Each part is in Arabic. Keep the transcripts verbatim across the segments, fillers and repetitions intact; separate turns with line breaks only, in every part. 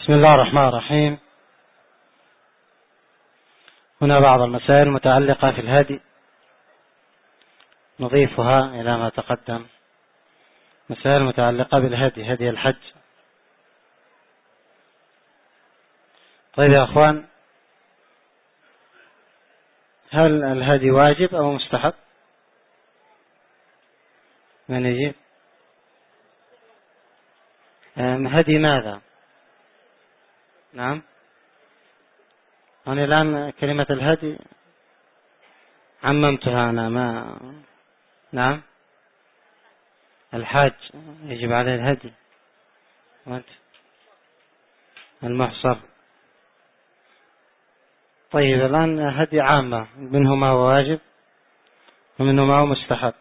بسم الله الرحمن الرحيم. هنا بعض المسائل المتعلقة في الهدي نضيفها إلى ما تقدم. مسائل متعلقة بالهدي، هدي الحج. طيب يا أخوان، هل الهدي واجب أو مستحب؟ من يجيب؟ هدي ماذا؟ نعم، أنا الآن كلمة الهدي عممتها أنا ما نعم، الحاج يجب عليه الهدي، وأنت المحصر. طيب الآن هدي عامة، منه ما هو واجب ومنه ما هو مستحب.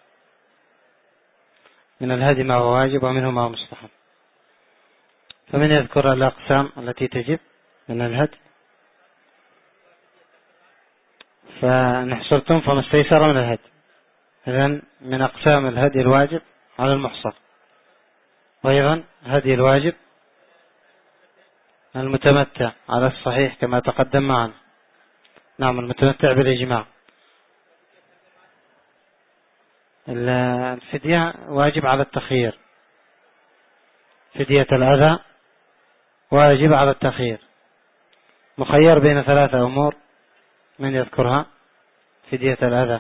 من الهدي ما هو واجب ومنه ما هو مستحب، فمن يذكر الأقسام التي تجب من الهدي؟ فنحصرتم فما استيسر من الهدي. إذن من أقسام الهدي الواجب على المحصر، وأيضا هدي الواجب المتمتع على الصحيح كما تقدم معنا. نعم، المتمتع بالإجماع. الفدية واجب على التخيير، فدية الأذى واجب على التخيير، مخير بين ثلاثة أمور، من يذكرها؟ فدية الأذى،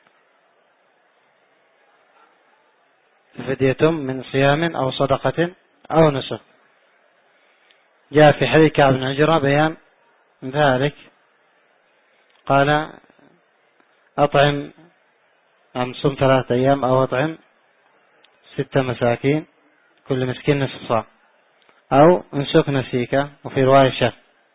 فدية من صيام أو صدقة أو نسك. جاء في حديث كعب بن عجرة بيان ذلك، قال أطعم عن صم ثلاثة أيام أو أطعم ستة مساكين كل مسكين نصف صاع، أو انسك نسيكة، وفي رواية شهر.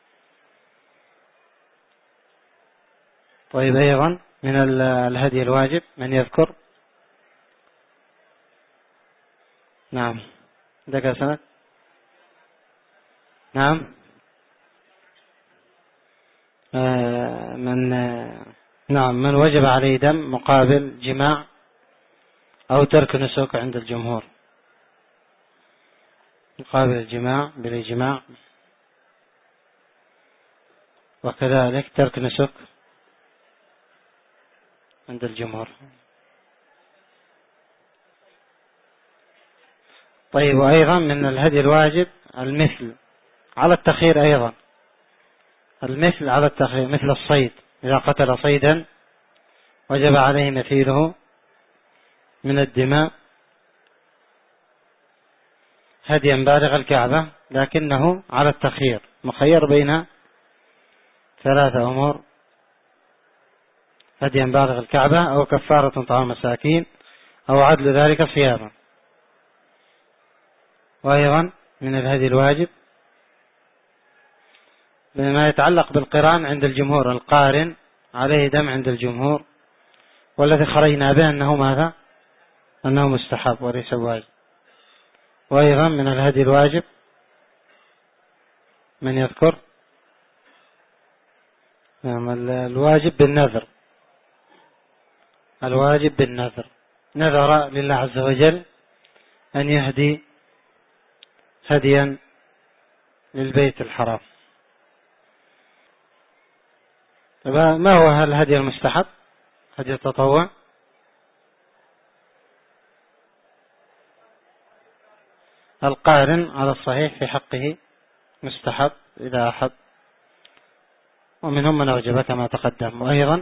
طيب أيضا من الهدي الواجب من يذكر؟ نعم، ذكر سنة. نعم، آه من آه نعم من وجب عليه دم مقابل جماع أو ترك نسك عند الجمهور، مقابل الجماع بالإجماع، وكذلك ترك نسك عند الجمهور. طيب وأيضا من الهدي الواجب المثل على التخيير، أيضا المثل على التخيير، مثل الصيد، إذا قتل صيدا وجب عليه مثيله من الدماء هديا بالغ الكعبة، لكنه على التخيير، مخير بين ثلاثة أمور: هديا بالغ الكعبة، أو كفارة طعام مساكين، أو عدل ذلك صياما. وأيضا من الهدي الواجب بما يتعلق بالقران عند الجمهور، القارن عليه دم عند الجمهور، والذي خرجنا به أنه ماذا؟ أنه مستحب وليس واجب. وأيضا من الهدي الواجب من يذكر؟ نعم، الواجب بالنذر، الواجب بالنذر، نذر لله عز وجل أن يهدي هديا للبيت الحرام. ما هو الهدي المستحب؟ هدي التطوع. القارن على الصحيح في حقه مستحب إذا أحب، ومنهم من أوجب كما تقدم. وأيضا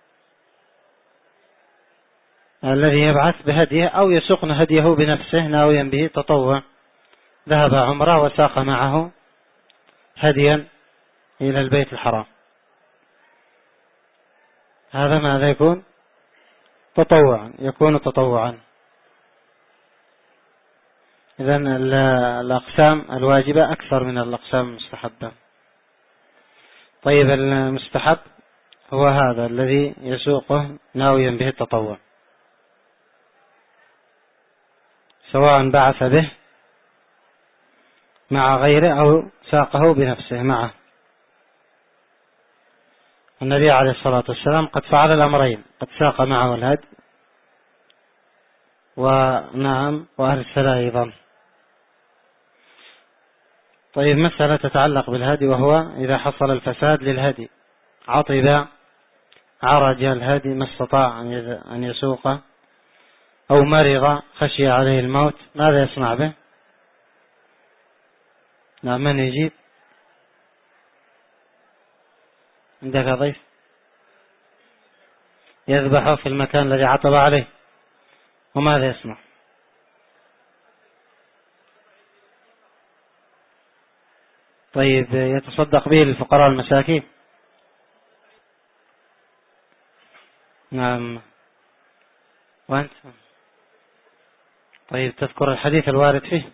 الذي يبعث بهديه أو يسقن هديه بنفسه ناويا به تطوع، ذهب عمره وساق معه هديا إلى البيت الحرام، هذا ماذا يكون؟ تطوعا، يكون تطوعا. إذن الأقسام الواجبة أكثر من الأقسام المستحبة. طيب المستحب هو هذا الذي يسوقه ناويا به التطوع، سواء بعث به مع غيره أو ساقه بنفسه معه. النبي عليه الصلاة والسلام قد فعل الأمرين، قد ساق معه الهدي، ونعم وأرسل أيضا. طيب مسألة تتعلق بالهدي، وهو إذا حصل الفساد للهدي، عطب عرج الهدي ما استطاع أن يسوقه، أو مرض خشي عليه الموت، ماذا يصنع به؟ نعم، من يجيب؟ عندك ضيف؟ يذبحه في المكان الذي عطب عليه، وماذا يصنع؟ طيب يتصدق به للفقراء المساكين. نعم. وأنت؟ طيب تذكر الحديث الوارد فيه؟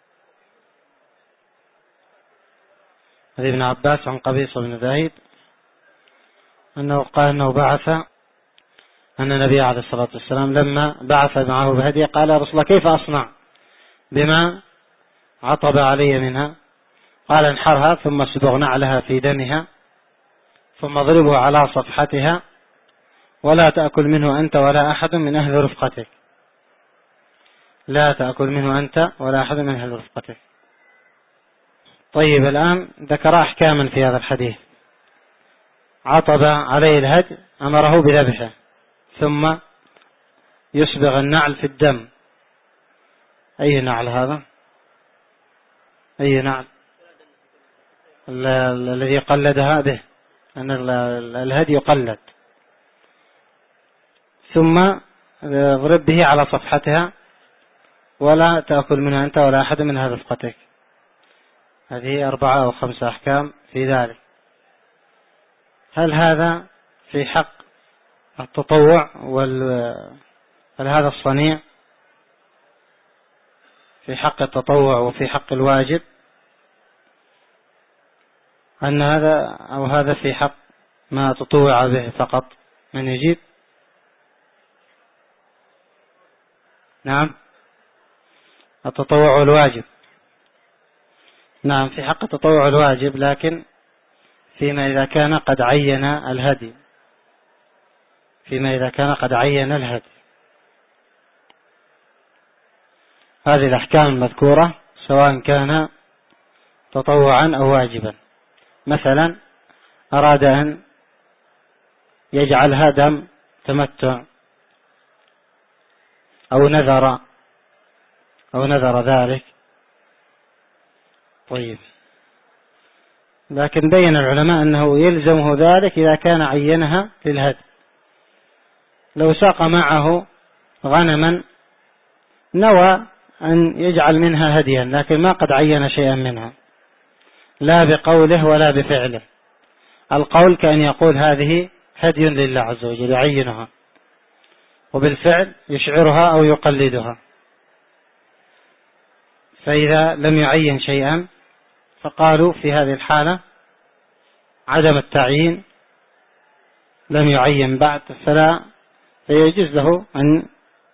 هذه ابن عباس عن قبيصة بن ذاهب أنه قال أنه بعث أن النبي عليه الصلاة والسلام لما بعث معه بهدية قال يا رسول الله كيف أصنع بما عطب علي منها؟ قال انحرها ثم اسبغ نعلها في دمها ثم اضربه على صفحتها ولا تأكل منه أنت ولا أحد من أهل رفقتك. لا تأكل منه أنت ولا أحد من أهل رفقتك. طيب الآن ذكر أحكاما في هذا الحديث. عطب عليه الهدي أمره بذبحه ثم يسبغ النعل في الدم. أي نعل هذا؟ أي نعل؟ الذي قلدها به، أن الهدي يقلد. ثم اضرب به على صفحتها ولا تأكل منها أنت ولا أحد من أهل رفقتك. هذه أربعة أو خمسة أحكام في ذلك. هل هذا في حق التطوع وال هل هذا الصنيع في حق التطوع وفي حق الواجب، أن هذا أو هذا في حق ما تطوع به فقط؟ من يجيب؟ نعم، التطوع الواجب. نعم، في حق التطوع الواجب، لكن فيما إذا كان قد عين الهدي فيما إذا كان قد عين الهدي هذه الأحكام المذكورة سواء كان تطوعا أو واجبا. مثلا أراد أن يجعلها دم تمتع أو نذر أو نذر ذلك. طيب، لكن بين العلماء أنه يلزمه ذلك إذا كان عينها للهدي. لو ساق معه غنما نوى أن يجعل منها هديا لكن ما قد عين شيئا منها، لا بقوله ولا بفعله. القول كأن يقول هذه هدي لله عز وجل يعينها، وبالفعل يشعرها أو يقلدها. فإذا لم يعين شيئا فقالوا في هذه الحالة عدم التعيين، لم يعين بعد، فلا فيجوز له أن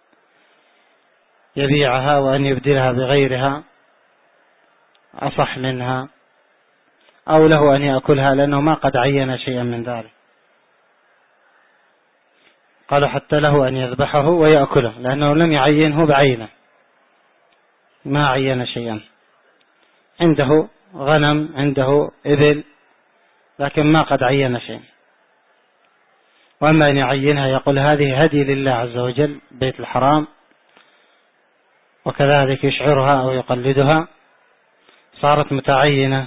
يبيعها وأن يبدلها بغيرها أصح منها، أو له أن يأكلها لأنه ما قد عين شيئا من ذلك. قالوا حتى له أن يذبحه ويأكله لأنه لم يعينه بعينه، ما عين شيئا. عنده غنم، عنده إبل، لكن ما قد عين شيئا. وأما أن يعينها يقول هذه هدي لله عز وجل بيت الحرام، وكذلك يشعرها أو يقلدها، صارت متعينة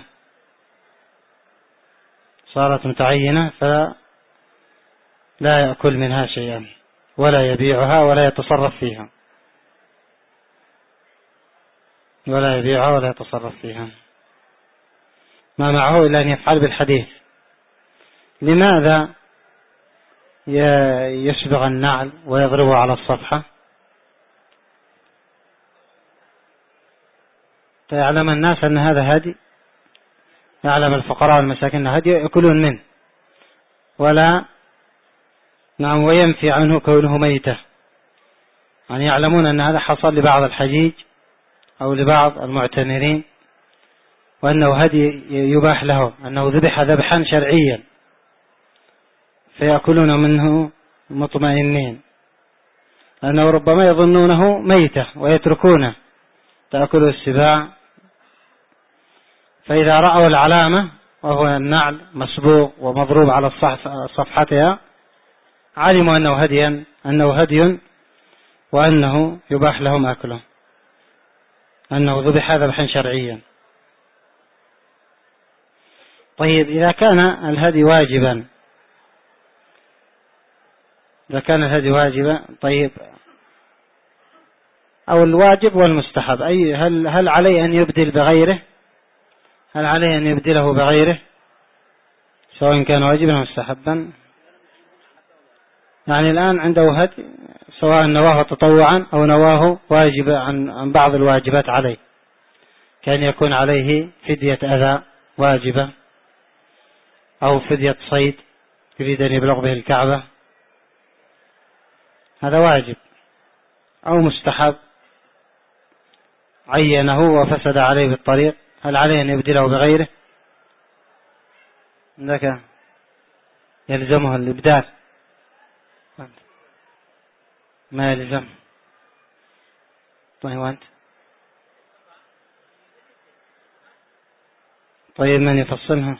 صارت متعينة فلا يأكل منها شيئا ولا يبيعها ولا يتصرف فيها ولا يبيعها ولا يتصرف فيها ما معه إلا أن يفعل بالحديث. لماذا يسبغ النعل ويضربه على الصفحة؟ فيعلم الناس أن هذا هدي، يعلم الفقراء والمساكين هدي يأكلون منه، ولا نعم وينفي عنه كونه ميتة. يعني يعلمون أن هذا حصل لبعض الحجيج أو لبعض المعتمرين، وأنه هدي يباح له، أنه ذبح ذبحا شرعيا، فيأكلون منه مطمئنين، لأنه ربما يظنونه ميتة ويتركونه تأكله السباع فإذا رأوا العلامة وهو النعل مسبوغ ومضروب على صفحتها علموا أنه هديا أنه هدي وأنه يباح لهم أكله، أنه ذبح ذبحا شرعيا. طيب إذا كان الهدي واجبا إذا كان الهدي واجبا طيب أو الواجب والمستحب، أي هل هل عليه أن يبدل بغيره؟ هل عليه أن يبدله بغيره سواء كان واجبا أو مستحبا؟ يعني الآن عنده هدي سواء نواه تطوعا أو نواه واجبا عن بعض الواجبات عليه، كان يكون عليه فدية أذى واجبة أو فدية صيد يريد أن يبلغ به الكعبة، هذا واجب، أو مستحب عينه وفسد عليه بالطريق، هل عليه أن يبدله بغيره؟ لك يلزمه الإبدال، ما يلزم. طيب وأنت؟ طيب من يفصلها؟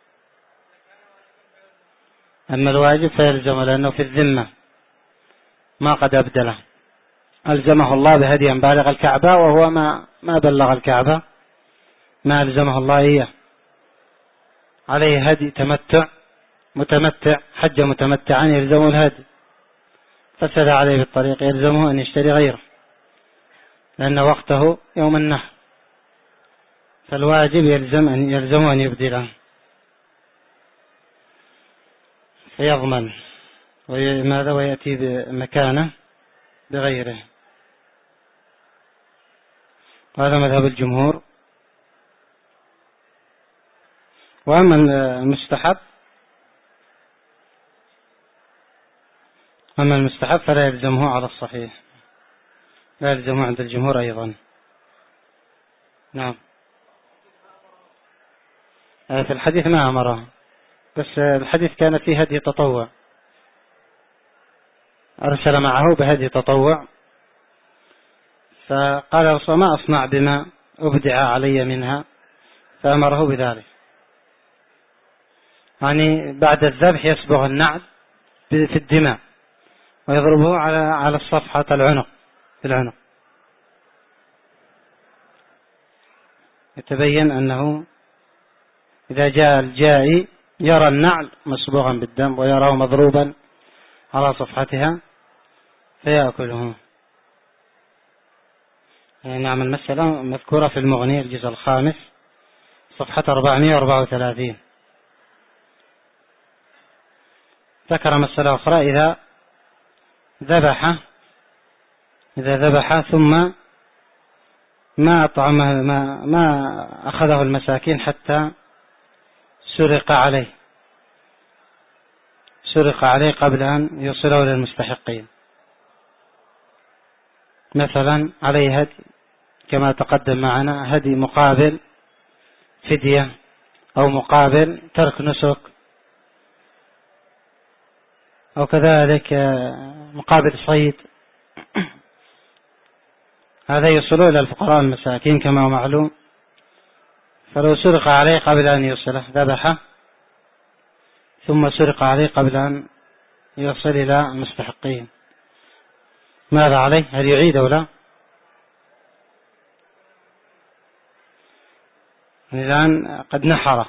أما الواجب فيلزم لأنه في الذمة ما قد أبدله، ألزمه الله بهدي بالغ الكعبة وهو ما ما بلغ الكعبة، ما ألزمه الله إياه، عليه هدي تمتع متمتع حج متمتعا يلزمه الهدي، فسد عليه بالطريق يلزمه أن يشتري غيره لأن وقته يوم النحر، فالواجب يلزم أن يلزمه أن يبدله فيضمن وماذا ويأتي بمكانه بغيره. هذا مذهب الجمهور. وأما المستحب أما المستحب فلا يلزمه على الصحيح، لا يلزمه عند الجمهور أيضا. نعم في الحديث ما أمره، بس الحديث كان فيه هدي تطوع، أرسل معه بهدي تطوع، فقال رسول ما أصنع بما أبدع علي منها، فأمره بذلك، يعني بعد الذبح يصبغ النعل في الدماء ويضربه على على الصفحة العنق في العنق، يتبين أنه إذا جاء الجائي يرى النعل مصبوغا بالدم ويراه مضروبا على صفحتها فيأكله. نعم المسألة مذكورة في المغني الجزء الخامس صفحة أربعمائة وأربعة وثلاثين. ذكر مسألة أخرى، إذا ذبح إذا ذبح ثم ما أطعمه ما, ما أخذه المساكين حتى سرق عليه سرق عليه قبل أن يوصله للمستحقين، مثلا عليه هدي كما تقدم معنا، هدي مقابل فدية أو مقابل ترك نسك أو كذلك مقابل صيد، هذا يوصله إلى الفقراء المساكين كما هو معلوم، فلو سرق عليه قبل أن يوصله ذبحه ثم سرق عليه قبل أن يوصل إلى المستحقين، ماذا عليه؟ هل يعيد أو لا؟ الآن قد نحره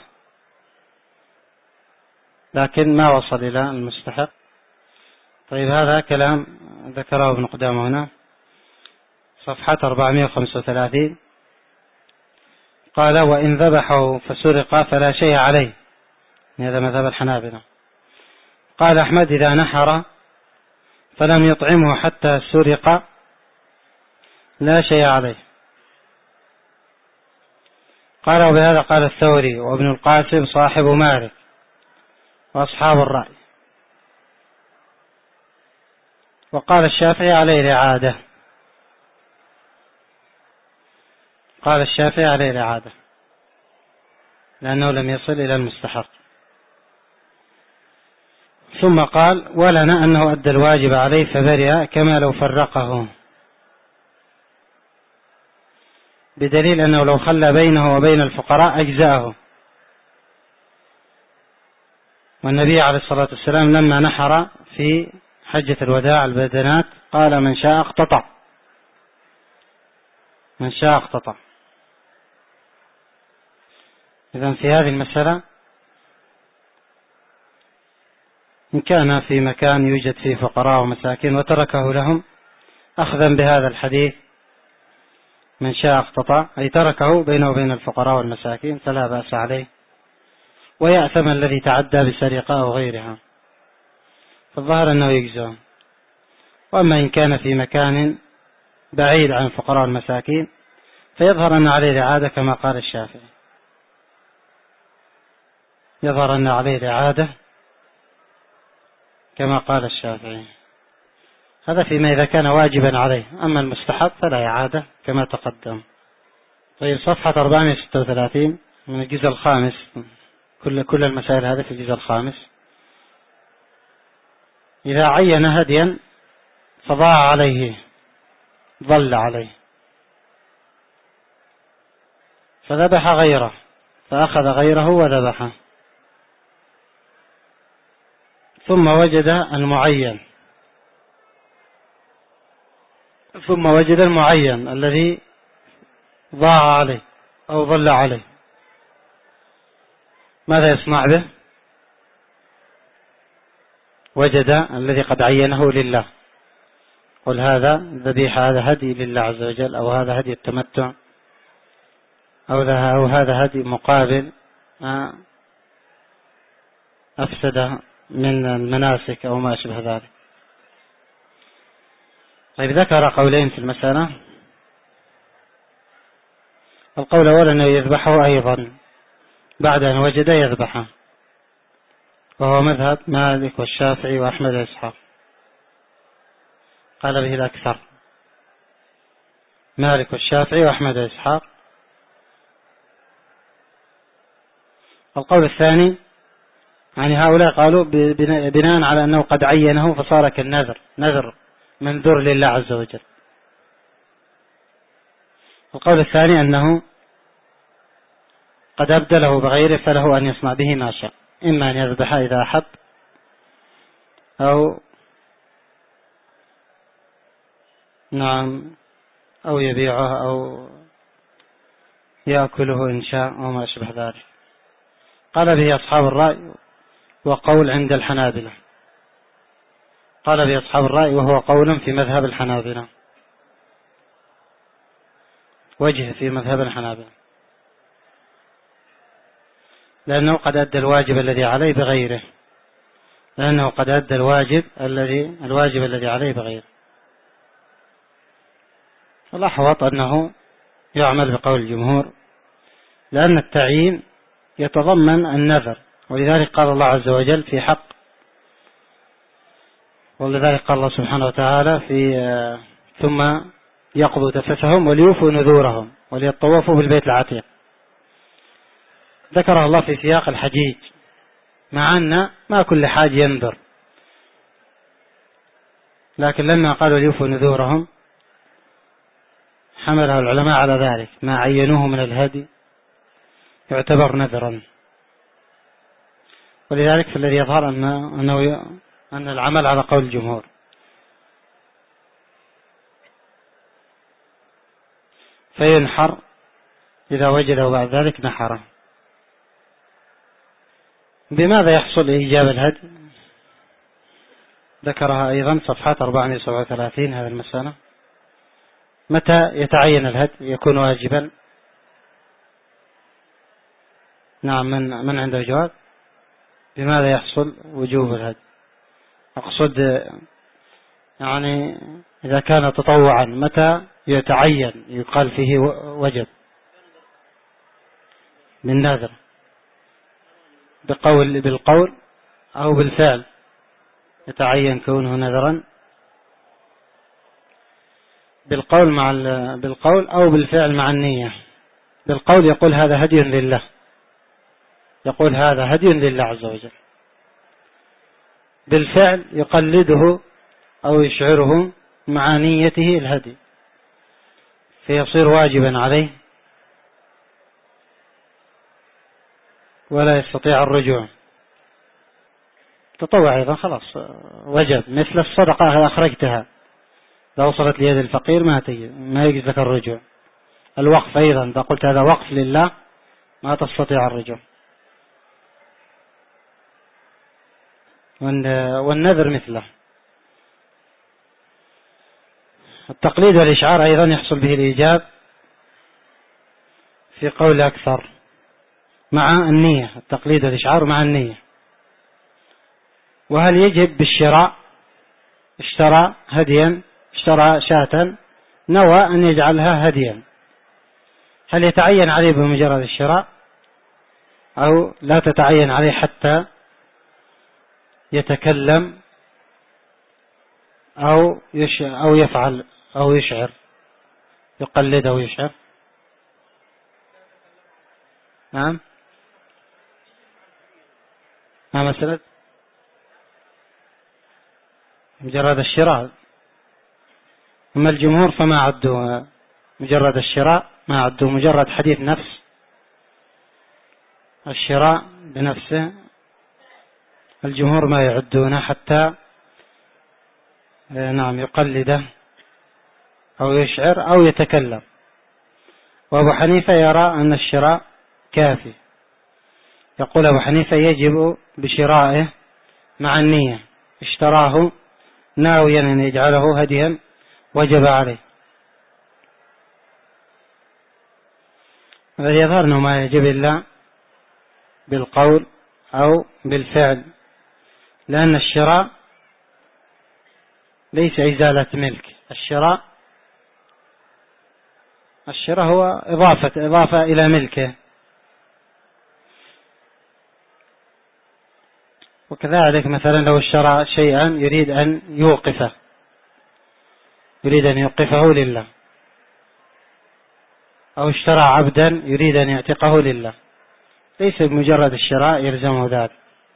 لكن ما وصل إلى المستحق. طيب هذا كلام ذكره ابن قدامة هنا صفحة أربعمائة وخمسة وثلاثين. قال وإن ذبحه فسرق فلا شيء عليه، هذا مذهب الحنابلة. قال أحمد إذا نحر فلم يطعمه حتى سرق لا شيء عليه. قال وبهذا قال الثوري وابن القاسم صاحب مالك وأصحاب الرأي. وقال الشافعي عليه الإعادة قال الشافعي عليه الإعادة لأنه لم يصل إلى المستحق. ثم قال ولنا أنه أدى الواجب عليه فبرئ كما لو فرقه. بدليل أنه لو خلى بينه وبين الفقراء أجزأه. والنبي عليه الصلاة والسلام لما نحر في حجة الوداع البدنات قال من شاء اقتطع، من شاء اقتطع. إذن في هذه المسألة إن كان في مكان يوجد فيه فقراء ومساكين وتركه لهم أخذا بهذا الحديث من شاء اقتطع، أي تركه بينه وبين الفقراء والمساكين، فلا بأس عليه، ويأثم الذي تعدى بسرقة أو غيرها، فالظاهر أنه يجزم. وأما إن كان في مكان بعيد عن الفقراء والمساكين فيظهر أن عليه الإعادة كما قال الشافعي، يظهر أن عليه الإعادة كما قال الشافعي. هذا فيما إذا كان واجبا عليه، أما المستحب فلا إعادة كما تقدم. طيب، صفحة أربعمائة وستة وثلاثين من الجزء الخامس، كل كل المسائل هذه في الجزء الخامس. إذا عين هديا فضاع عليه، ضل عليه، فذبح غيره، فأخذ غيره وذبحه، ثم وجد المعين ثم وجد المعين الذي ضاع عليه أو ضل عليه، ماذا يصنع به؟ وجد الذي قد عينه لله، قل هذا ذبيحة، هذا هدي لله عز وجل، أو هذا هدي التمتع، أو هذا هدي مقابل أفسد من المناسك أو ما أشبه ذلك. طيب، ذكر قولين في المسألة. القول الأول أنه يذبحه أيضا بعد أن وجد يذبحه، وهو مذهب مالك والشافعي وأحمد وإسحاق، قال به الأكثر، مالك والشافعي وأحمد وإسحاق. القول الثاني يعني هؤلاء قالوا بناء على أنه قد عينه فصار كالنذر، نذر منذور لله عز وجل. القول الثاني أنه قد أبدله بغيره، فله أن يصنع به ما شاء، إما أن يذبح إذا أحب، أو نعم أو يبيعه، أو يأكله إن شاء، أو ما أشبه ذلك. قال به أصحاب الرأي، وقول عند الحنابلة، قال به أصحاب الرأي وهو قول في مذهب الحنابلة، وجه في مذهب الحنابلة، لأنه قد أدى الواجب الذي عليه بغيره، لأنه قد أدى الواجب الذي الواجب الذي عليه بغيره. الأحوط أنه يعمل بقول الجمهور، لأن التعيين يتضمن النذر، ولذلك قال الله عز وجل في حق، ولذلك قال الله سبحانه وتعالى في ثم يقضوا تفثهم وليوفوا نذورهم وليطوفوا بالبيت العتيق، ذكره الله في سياق الحجيج، مع أن ما كل حاج ينذر، لكن لما قالوا ليوفوا نذورهم حمله العلماء على ذلك، ما عينوه من الهدي يعتبر نذرا. ولذلك فالذي يظهر أنه أن العمل على قول الجمهور. فينحر إذا وجده بعد ذلك نحره. بماذا يحصل إيجاب الهدي؟ ذكرها أيضا صفحات أربعمائة وسبعة وثلاثين هذا المسألة. متى يتعين الهدي يكون واجبا؟ نعم، من من عنده جواب؟ بماذا يحصل وجوب الهدي؟ أقصد يعني إذا كان تطوعا متى يتعين يقال فيه وجب؟ بالنذر، بقول بالقول أو بالفعل يتعين كونه نذرا؟ بالقول مع بالقول أو بالفعل مع النية. بالقول يقول هذا هدي لله، يقول هذا هدي لله عز وجل. بالفعل يقلده أو يشعره مع نيته الهدي، فيصير واجبا عليه ولا يستطيع الرجوع. تطوع أيضا خلاص وجب، مثل الصدقة أخرجتها لو وصلت ليد الفقير ما تجي ما يجوز لك الرجوع. الوقف أيضا إذا قلت هذا وقف لله ما تستطيع الرجوع. والنذر مثله. التقليد والإشعار أيضا يحصل به الإيجاب في قول أكثر مع النية، التقليد والإشعار مع النية. وهل يجب بالشراء؟ اشترى هديا، اشترى شاة نوى أن يجعلها هديا، هل يتعين عليه بمجرد الشراء أو لا تتعين عليه حتى يتكلم أو أو يفعل أو يشعر، يقلد أو يشعر؟ نعم ما مسألة مجرد الشراء. أما الجمهور فما عدوا مجرد الشراء، ما عدوا مجرد حديث نفس الشراء بنفسه، الجمهور ما يعدونه حتى نعم يقلده أو يشعر أو يتكلم. وأبو حنيفة يرى أن الشراء كافي، يقول أبو حنيفة يجب بشرائه مع النية، اشتراه ناويا أن يجعله هديا وجب عليه. الذي يظهر أنه ما يجب إلا بالقول أو بالفعل، لأن الشراء ليس إزالة ملك، الشراء الشراء هو إضافة إضافة إلى ملكه. وكذلك مثلا لو اشترى شيئا يريد أن يوقفه يريد أن يوقفه لله، أو اشترى عبدا يريد أن يعتقه لله، ليس بمجرد الشراء يلزمه ذلك،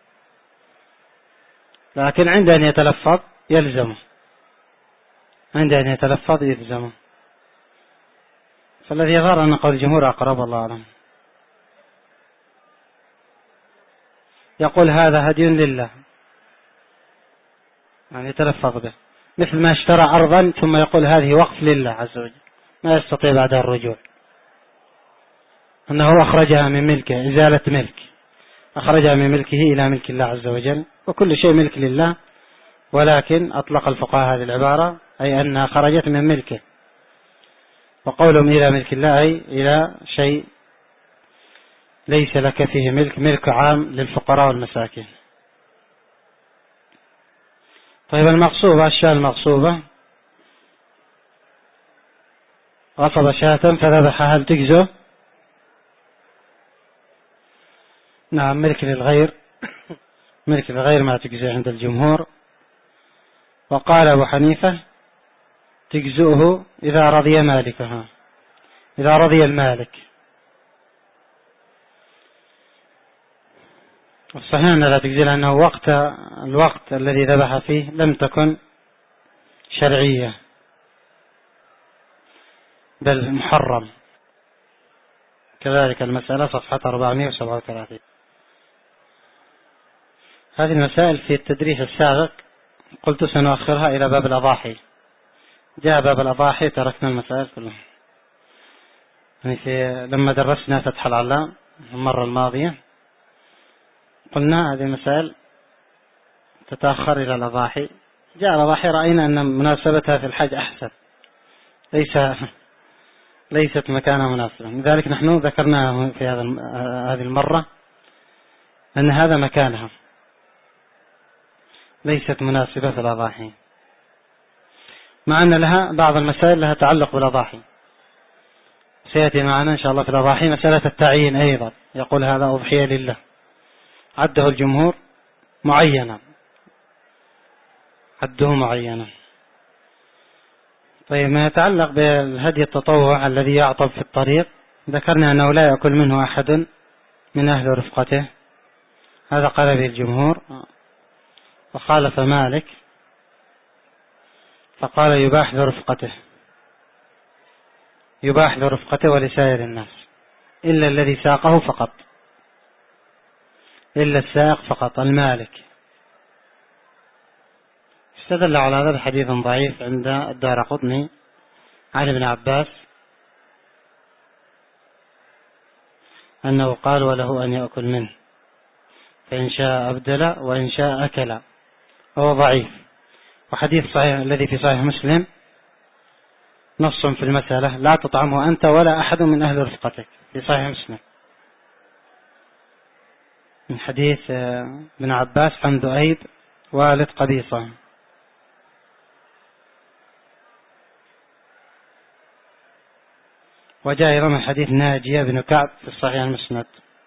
لكن عند أن يتلفظ يلزمه عند أن يتلفظ يلزمه. فالذي يظهر أن قول الجمهور أقرب، الله أعلم. يقول هذا هدي لله، يعني يتلفظ به، مثل ما اشترى أرضا ثم يقول هذه وقف لله عز وجل، ما يستطيع بعدها الرجوع، أنه أخرجها من ملكه، إزالة ملك، أخرجها من ملكه إلى ملك الله عز وجل، وكل شيء ملك لله، ولكن أطلق الفقهاء هذه العبارة أي أنها خرجت من ملكه، وقولهم إلى ملك الله أي إلى شيء ليس لك فيه ملك، ملك عام للفقراء والمساكين. طيب المغصوبة، الشاة المغصوبة غصب شاة فذبحها، هل تجزه؟ نعم ملك للغير، ملك للغير ما تجزه عند الجمهور. وقال أبو حنيفة تجزؤه إذا رضي مالكها، إذا رضي المالك. الصحيح أن لا تجزي، لأنه وقت الوقت الذي ذبح فيه لم تكن شرعية بل محرم. كذلك المسألة صفحة أربعمائة وسبعة وثلاثين. هذه المسائل في التدريس السابق قلت سنؤخرها إلى باب الأضاحي، جاء باب الأضاحي تركنا المسائل كلها. يعني في لما درسنا فتح العلام المرة الماضية قلنا هذه المسائل تتأخر إلى الأضاحي، جاء الأضاحي رأينا أن مناسبتها في الحج أحسن، ليس ليست مكانها مناسبة، لذلك نحن ذكرناها في هذا هذه المرة أن هذا مكانها، ليست مناسبة في الأضاحي، مع أن لها بعض المسائل لها تعلق بالأضاحي. سيأتي معنا إن شاء الله في الأضاحي مسألة التعيين أيضا، يقول هذا أضحية لله، عده الجمهور معينا، عده معينا. طيب ما يتعلق بالهدي التطوع الذي يعطب في الطريق، ذكرنا أنه لا يأكل منه أحد من أهل رفقته، هذا قال به الجمهور، وخالف مالك فقال يباح لرفقته، يباح لرفقته ولسائر الناس إلا الذي ساقه فقط. إلا السائق فقط المالك. استدل على هذا بحديث ضعيف عند الدارقطني عن ابن عباس أنه قال وله أن يأكل منه فإن شاء أبدل وإن شاء أكل، هو ضعيف. وحديث صحيح الذي في صحيح مسلم نص في المسألة لا تطعمه أنت ولا أحد من أهل رفقتك، في صحيح مسلم من حديث ابن عباس عن ذؤيب والد قبيصة. وجاء أيضا من حديث ناجية بن كعب في الصحيح المسند.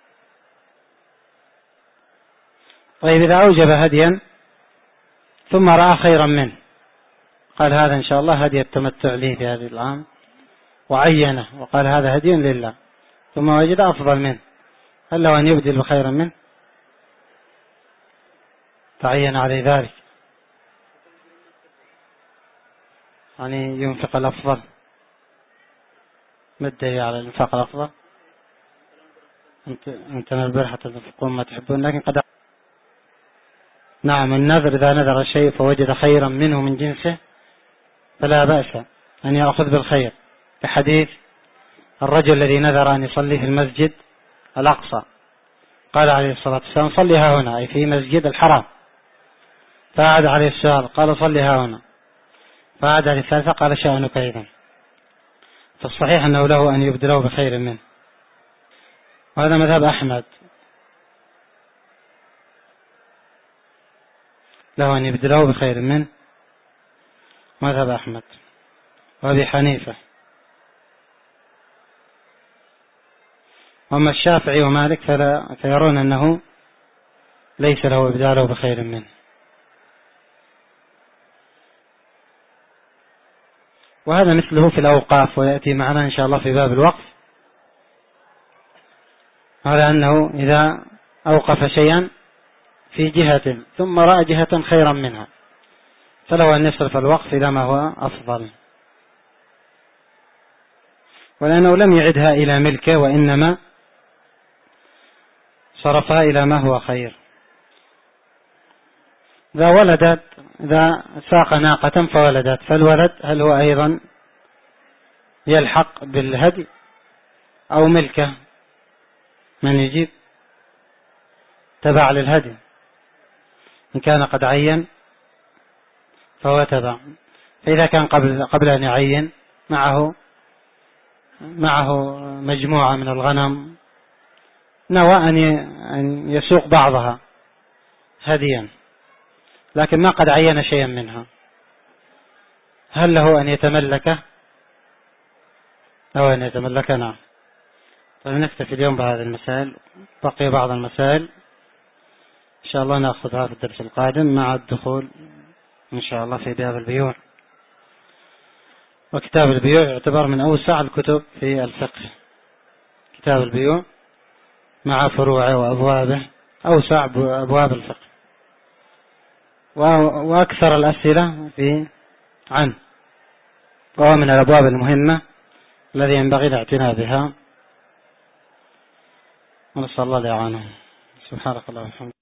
طيب إذا أوجب هديا ثم رأى خيرا منه قال هذا إن شاء الله هدي التمتع لي في هذه العام وعينه وقال هذا هدي لله، ثم وجد أفضل منه، هل له أن يبدل بخيرا منه؟ تعين عليه ذلك، يعني ينفق الأفضل. ما الدليل على الانفاق الأفضل؟ أنت, أنت من البر حتى تنفقون ما تحبون، لكن قد نعم النذر إذا نذر الشيء فوجد خيرا منه من جنسه فلا بأس أن يأخذ بالخير، كحديث الرجل الذي نذر أن يصلي في المسجد الأقصى قال عليه الصلاة والسلام صلي ها هنا، أي في مسجد الحرام، فأعاد عليه السؤال قال صلي ها هنا، فأعاد عليه الثالثة قال شأنك إذن. فالصحيح أنه له أن يبدله بخير منه، وهذا مذهب أحمد، له أن يبدله بخير منه، مذهب أحمد وأبي حنيفة. وأما الشافعي ومالك فلا فيرون أنه ليس له إبداله بخير منه. وهذا مثله في الأوقاف، ويأتي معنا إن شاء الله في باب الوقف، على أنه إذا أوقف شيئا في جهة ثم رأى جهة خيرا منها فله أن يصرف الوقف إلى ما هو أفضل، ولأنه لم يعدها إلى ملكه وإنما صرفها إلى ما هو خير. إذا ولدت إذا ساق ناقة فولدت، فالولد هل هو أيضا يلحق بالهدي أو ملكه؟ من يجيب؟ تبع للهدي، إن كان قد عين فهو تبع. فإذا كان قبل قبل أن يعين معه معه مجموعة من الغنم نوى أن يسوق بعضها هديا لكن ما قد عين شيئا منها، هل له أن يتملكه أو أن يتملكه؟ نعم. طيب نكتفي اليوم بهذه المسائل، بقي بعض المسائل إن شاء الله نأخذها في الدرس القادم مع الدخول إن شاء الله في باب البيوع. وكتاب البيوع يعتبر من أوسع الكتب في الفقه، كتاب البيوع مع فروعه وأبوابه أوسع أبواب الفقه وأكثر الأسئلة في عنه، وهو من الأبواب المهمة الذي ينبغي الاعتناء بها، ونسأل الله الإعانة. سبحانك اللهم وبحمدك.